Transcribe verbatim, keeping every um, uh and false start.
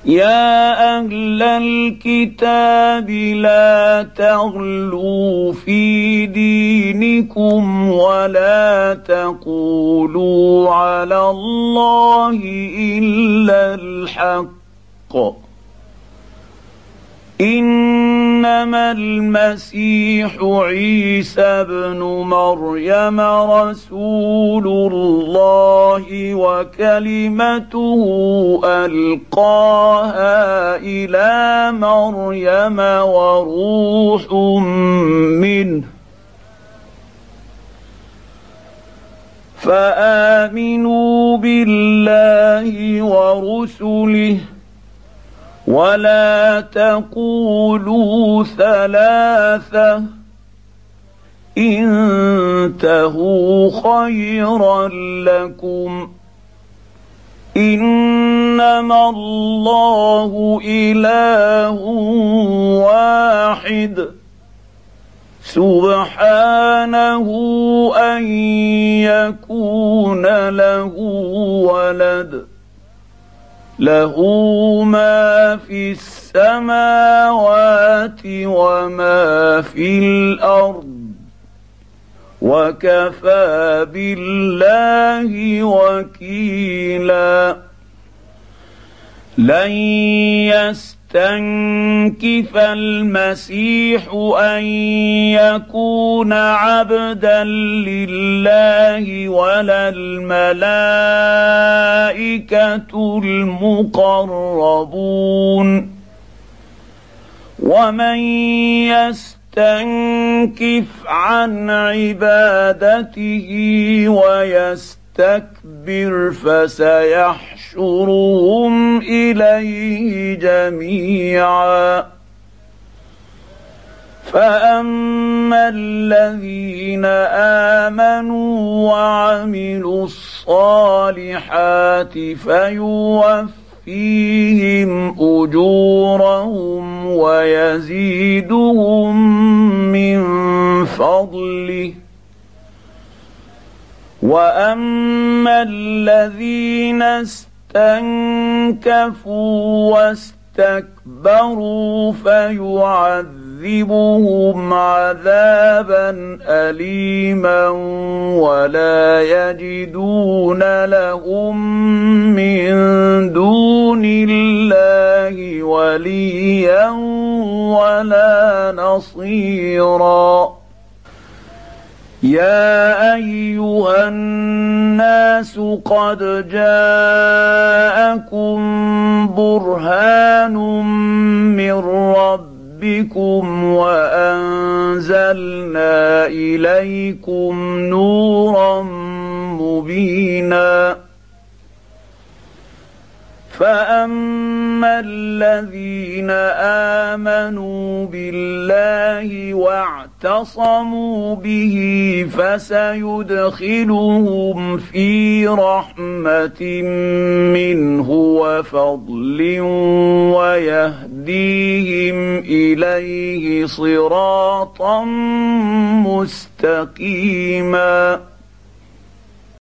يا أهل الكتاب لا تغلوا في دينكم ولا تقولوا على الله إلا الحق، إنما المسيح عيسى ابن مريم رسول الله وكلمته ألقاها إلى مريم وروح منه، فآمنوا بالله ورسله ولا تقولوا ثلاثة، انتهوا خيرا لكم، إنما الله إله واحد سبحانه أن يكون له ولد، له ما في السماوات وما في الأرض، وكفى بالله وكيلا. لن يستنكف المسيح أن يكون عبدا لله ولا الملائكة المقربون، ومن يستنكف عن عبادته ويستكبر فسيحشرهم إليه جميعا. فأما الذين آمنوا وعملوا الصالحات فيوفيهم أجورهم ويزيدهم من فضله، وأما الذين استنكفوا واستكبروا فيعذبهم عذابا أليما ولا يجدون لهم من دون الله وليا ولا نصيرا. يا أيها الناس قد جاءكم برهان من ربكم وأنزلنا إليكم نورا مبينا. فأما الذين آمنوا بالله واعتصموا به فسيدخلهم في رحمة منه وفضل ويهديهم إليه صراطا مستقيما.